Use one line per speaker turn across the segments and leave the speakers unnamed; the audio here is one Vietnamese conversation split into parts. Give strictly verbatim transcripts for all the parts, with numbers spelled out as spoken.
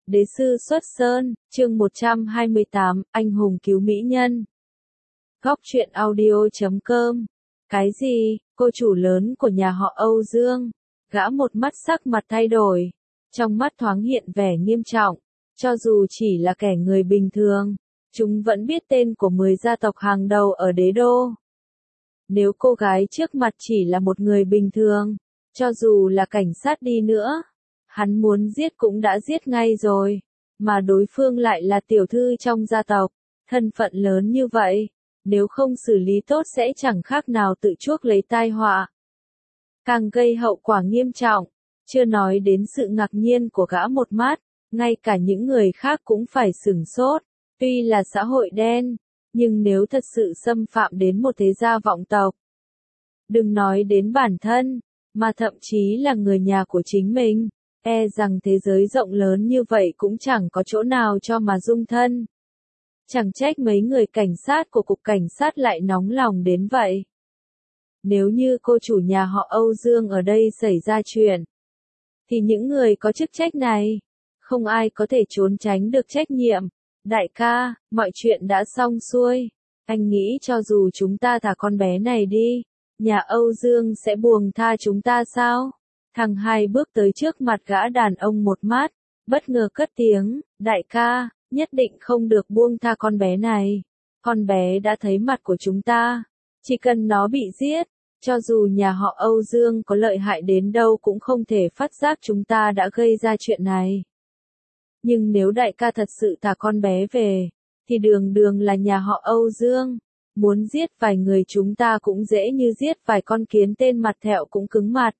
Đế sư xuất sơn, chương một trăm hai mươi tám, anh hùng cứu mỹ nhân. Góc truyện audio chấm com. Cái gì, cô chủ lớn của nhà họ Âu Dương? Gã một mắt sắc mặt thay đổi, trong mắt thoáng hiện vẻ nghiêm trọng. Cho dù chỉ là kẻ người bình thường, chúng vẫn biết tên của mười gia tộc hàng đầu ở đế đô. Nếu cô gái trước mặt chỉ là một người bình thường, cho dù là cảnh sát đi nữa, hắn muốn giết cũng đã giết ngay rồi, mà đối phương lại là tiểu thư trong gia tộc, thân phận lớn như vậy, nếu không xử lý tốt sẽ chẳng khác nào tự chuốc lấy tai họa. Càng gây hậu quả nghiêm trọng, chưa nói đến sự ngạc nhiên của gã một mắt, ngay cả những người khác cũng phải sửng sốt, tuy là xã hội đen, nhưng nếu thật sự xâm phạm đến một thế gia vọng tộc, đừng nói đến bản thân, mà thậm chí là người nhà của chính mình, e rằng thế giới rộng lớn như vậy cũng chẳng có chỗ nào cho mà dung thân. Chẳng trách mấy người cảnh sát của cục cảnh sát lại nóng lòng đến vậy. Nếu như cô chủ nhà họ Âu Dương ở đây xảy ra chuyện, thì những người có chức trách này, không ai có thể trốn tránh được trách nhiệm. Đại ca, mọi chuyện đã xong xuôi, anh nghĩ cho dù chúng ta thả con bé này đi, nhà Âu Dương sẽ buông tha chúng ta sao? Thằng hai bước tới trước mặt gã đàn ông một mát, bất ngờ cất tiếng, đại ca, nhất định không được buông tha con bé này. Con bé đã thấy mặt của chúng ta, chỉ cần nó bị giết, cho dù nhà họ Âu Dương có lợi hại đến đâu cũng không thể phát giác chúng ta đã gây ra chuyện này. Nhưng nếu đại ca thật sự thả con bé về, thì đường đường là nhà họ Âu Dương, muốn giết vài người chúng ta cũng dễ như giết vài con kiến tên mặt thẹo cũng cứng mặt.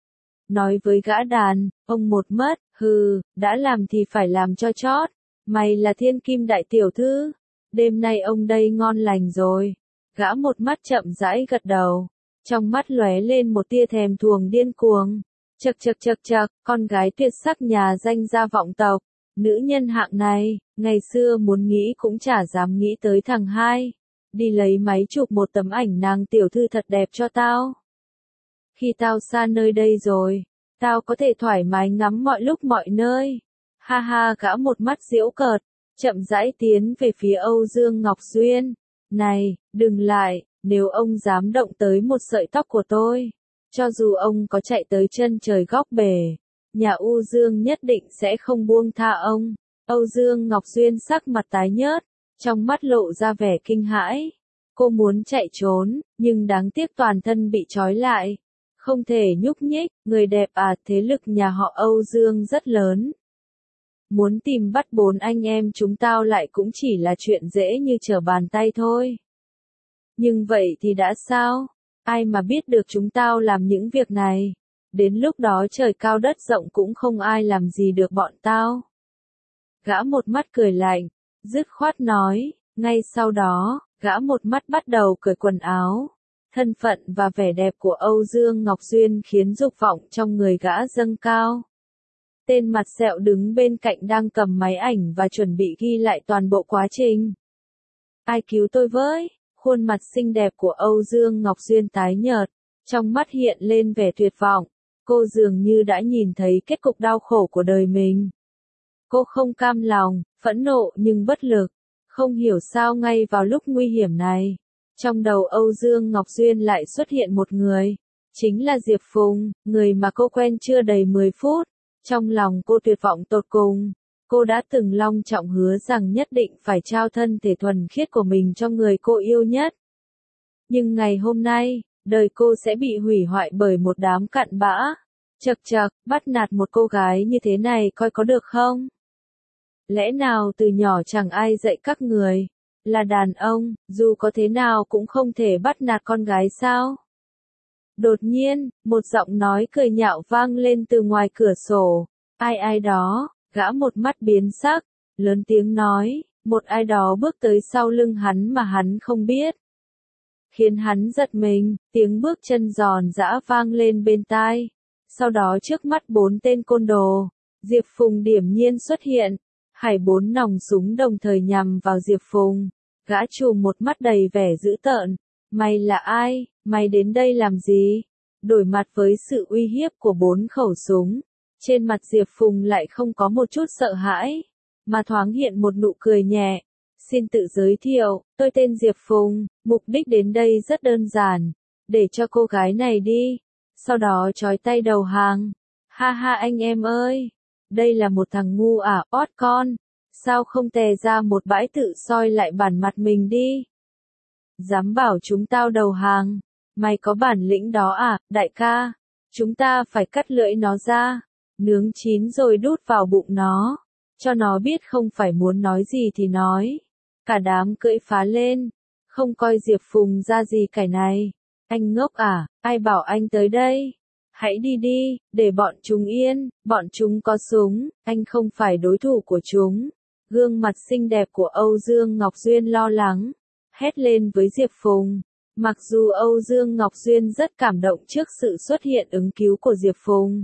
Nói với gã đàn, ông một mất, hừ, đã làm thì phải làm cho chót, mày là thiên kim đại tiểu thư, đêm nay ông đây ngon lành rồi. Gã một mắt chậm rãi gật đầu, trong mắt lóe lên một tia thèm thuồng điên cuồng. Chậc chậc chậc chậc, con gái tuyệt sắc nhà danh gia vọng tộc, nữ nhân hạng này, ngày xưa muốn nghĩ cũng chả dám nghĩ tới thằng hai. Đi lấy máy chụp một tấm ảnh nàng tiểu thư thật đẹp cho tao. Khi tao xa nơi đây rồi, tao có thể thoải mái ngắm mọi lúc mọi nơi. Ha ha, gã một mắt giễu cợt, chậm rãi tiến về phía Âu Dương Ngọc Duyên. Này, đừng lại, nếu ông dám động tới một sợi tóc của tôi, cho dù ông có chạy tới chân trời góc bể, nhà Âu Dương nhất định sẽ không buông tha ông. Âu Dương Ngọc Duyên sắc mặt tái nhợt, trong mắt lộ ra vẻ kinh hãi. Cô muốn chạy trốn, nhưng đáng tiếc toàn thân bị trói lại, không thể nhúc nhích. Người đẹp à, thế lực nhà họ Âu Dương rất lớn. Muốn tìm bắt bốn anh em chúng tao lại cũng chỉ là chuyện dễ như trở bàn tay thôi. Nhưng vậy thì đã sao? Ai mà biết được chúng tao làm những việc này? Đến lúc đó trời cao đất rộng cũng không ai làm gì được bọn tao. Gã một mắt cười lạnh, dứt khoát nói, ngay sau đó, gã một mắt bắt đầu cởi quần áo. Thân phận và vẻ đẹp của Âu Dương Ngọc Duyên khiến dục vọng trong người gã dâng cao. Tên mặt sẹo đứng bên cạnh đang cầm máy ảnh và chuẩn bị ghi lại toàn bộ quá trình. Ai cứu tôi với? Khuôn mặt xinh đẹp của Âu Dương Ngọc Duyên tái nhợt, trong mắt hiện lên vẻ tuyệt vọng. Cô dường như đã nhìn thấy kết cục đau khổ của đời mình. Cô không cam lòng, phẫn nộ nhưng bất lực. Không hiểu sao ngay vào lúc nguy hiểm này, trong đầu Âu Dương Ngọc Duyên lại xuất hiện một người. Chính là Diệp Phùng, người mà cô quen chưa đầy mười phút. Trong lòng cô tuyệt vọng tột cùng. Cô đã từng long trọng hứa rằng nhất định phải trao thân thể thuần khiết của mình cho người cô yêu nhất. Nhưng ngày hôm nay, đời cô sẽ bị hủy hoại bởi một đám cặn bã. Chậc chậc, bắt nạt một cô gái như thế này coi có được không? Lẽ nào từ nhỏ chẳng ai dạy các người, là đàn ông, dù có thế nào cũng không thể bắt nạt con gái sao? Đột nhiên, một giọng nói cười nhạo vang lên từ ngoài cửa sổ. Ai ai đó, gã một mắt biến sắc, lớn tiếng nói, một ai đó bước tới sau lưng hắn mà hắn không biết. Khiến hắn giật mình, tiếng bước chân giòn giã vang lên bên tai. Sau đó trước mắt bốn tên côn đồ, Diệp Phùng điềm nhiên xuất hiện. Hải bốn nòng súng đồng thời nhằm vào Diệp Phùng. Gã trùm một mắt đầy vẻ dữ tợn. Mày là ai? Mày đến đây làm gì? Đổi mặt với sự uy hiếp của bốn khẩu súng, Trên mặt Diệp Phùng lại không có một chút sợ hãi, mà thoáng hiện một nụ cười nhẹ. Xin tự giới thiệu, tôi tên Diệp Phùng, mục đích đến đây rất đơn giản, để cho cô gái này đi, sau đó trói tay đầu hàng. Ha ha anh em ơi, đây là một thằng ngu à, ót con, sao không tè ra một bãi tự soi lại bản mặt mình đi. Dám bảo chúng tao đầu hàng, mày có bản lĩnh đó à, đại ca, chúng ta phải cắt lưỡi nó ra, nướng chín rồi đút vào bụng nó, cho nó biết không phải muốn nói gì thì nói. Cả đám cưỡi phá lên, không coi Diệp Phùng ra gì cái này. Anh ngốc à, ai bảo anh tới đây? Hãy đi đi, để bọn chúng yên, bọn chúng có súng, anh không phải đối thủ của chúng. Gương mặt xinh đẹp của Âu Dương Ngọc Duyên lo lắng, hét lên với Diệp Phùng. Mặc dù Âu Dương Ngọc Duyên rất cảm động trước sự xuất hiện ứng cứu của Diệp Phùng.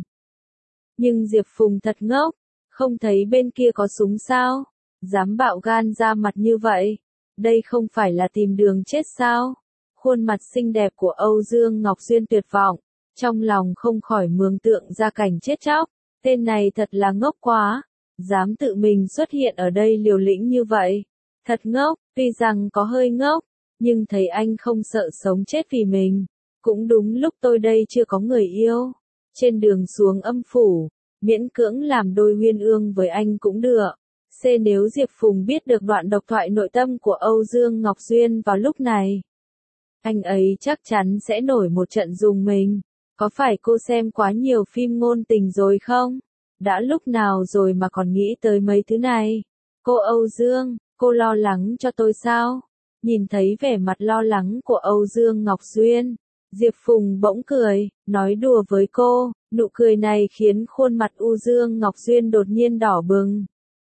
Nhưng Diệp Phùng thật ngốc, không thấy bên kia có súng sao? Dám bạo gan ra mặt như vậy, đây không phải là tìm đường chết sao? Khuôn mặt xinh đẹp của Âu Dương Ngọc Duyên tuyệt vọng, trong lòng không khỏi mường tượng ra cảnh chết chóc, tên này thật là ngốc quá, dám tự mình xuất hiện ở đây liều lĩnh như vậy, thật ngốc, tuy rằng có hơi ngốc, nhưng thấy anh không sợ sống chết vì mình, cũng đúng lúc tôi đây chưa có người yêu, trên đường xuống âm phủ, miễn cưỡng làm đôi uyên ương với anh cũng được. C nếu Diệp Phùng biết được đoạn độc thoại nội tâm của Âu Dương Ngọc Duyên vào lúc này, anh ấy chắc chắn sẽ nổi một trận dùng mình. Có phải cô xem quá nhiều phim ngôn tình rồi không? Đã lúc nào rồi mà còn nghĩ tới mấy thứ này? Cô Âu Dương, cô lo lắng cho tôi sao? Nhìn thấy vẻ mặt lo lắng của Âu Dương Ngọc Duyên, Diệp Phùng bỗng cười, nói đùa với cô, nụ cười này khiến khuôn mặt Âu Dương Ngọc Duyên đột nhiên đỏ bừng.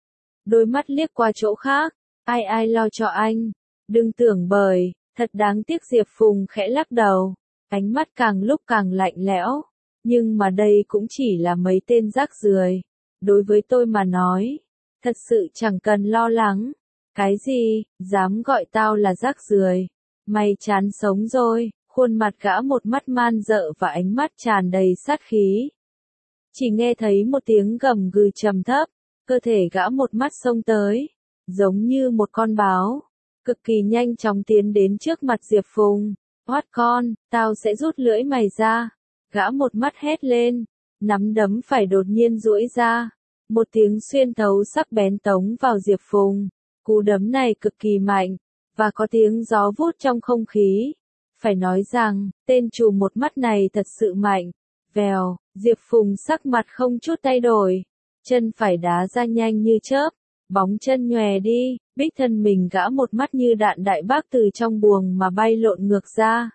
Đôi mắt liếc qua chỗ khác, ai ai lo cho anh, đừng tưởng bời, thật đáng tiếc. Diệp Phùng khẽ lắc đầu, ánh mắt càng lúc càng lạnh lẽo, nhưng mà đây cũng chỉ là mấy tên rác rưởi, đối với tôi mà nói, thật sự chẳng cần lo lắng. Cái gì, dám gọi tao là rác rưởi, mày chán sống rồi. Khuôn mặt gã một mắt man dợ và ánh mắt tràn đầy sát khí. Chỉ nghe thấy một tiếng gầm gừ trầm thấp, cơ thể gã một mắt xông tới, giống như một con báo, cực kỳ nhanh chóng tiến đến trước mặt Diệp Phùng. Hoát con, tao sẽ rút lưỡi mày ra. Gã một mắt hét lên, nắm đấm phải đột nhiên duỗi ra, một tiếng xuyên thấu sắc bén tống vào Diệp Phùng. Cú đấm này cực kỳ mạnh, và có tiếng gió vút trong không khí. Phải nói rằng, tên trù một mắt này thật sự mạnh. Vèo, Diệp Phùng sắc mặt không chút thay đổi, chân phải đá ra nhanh như chớp, bóng chân nhòe đi, bích thân mình gã một mắt như đạn đại bác từ trong buồng mà bay lộn ngược ra.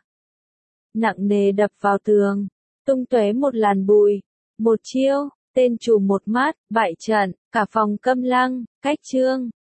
Nặng nề đập vào tường, tung tóe một làn bụi. Một chiêu, tên trù một mắt, bại trận, cả phòng câm lăng, cách chương.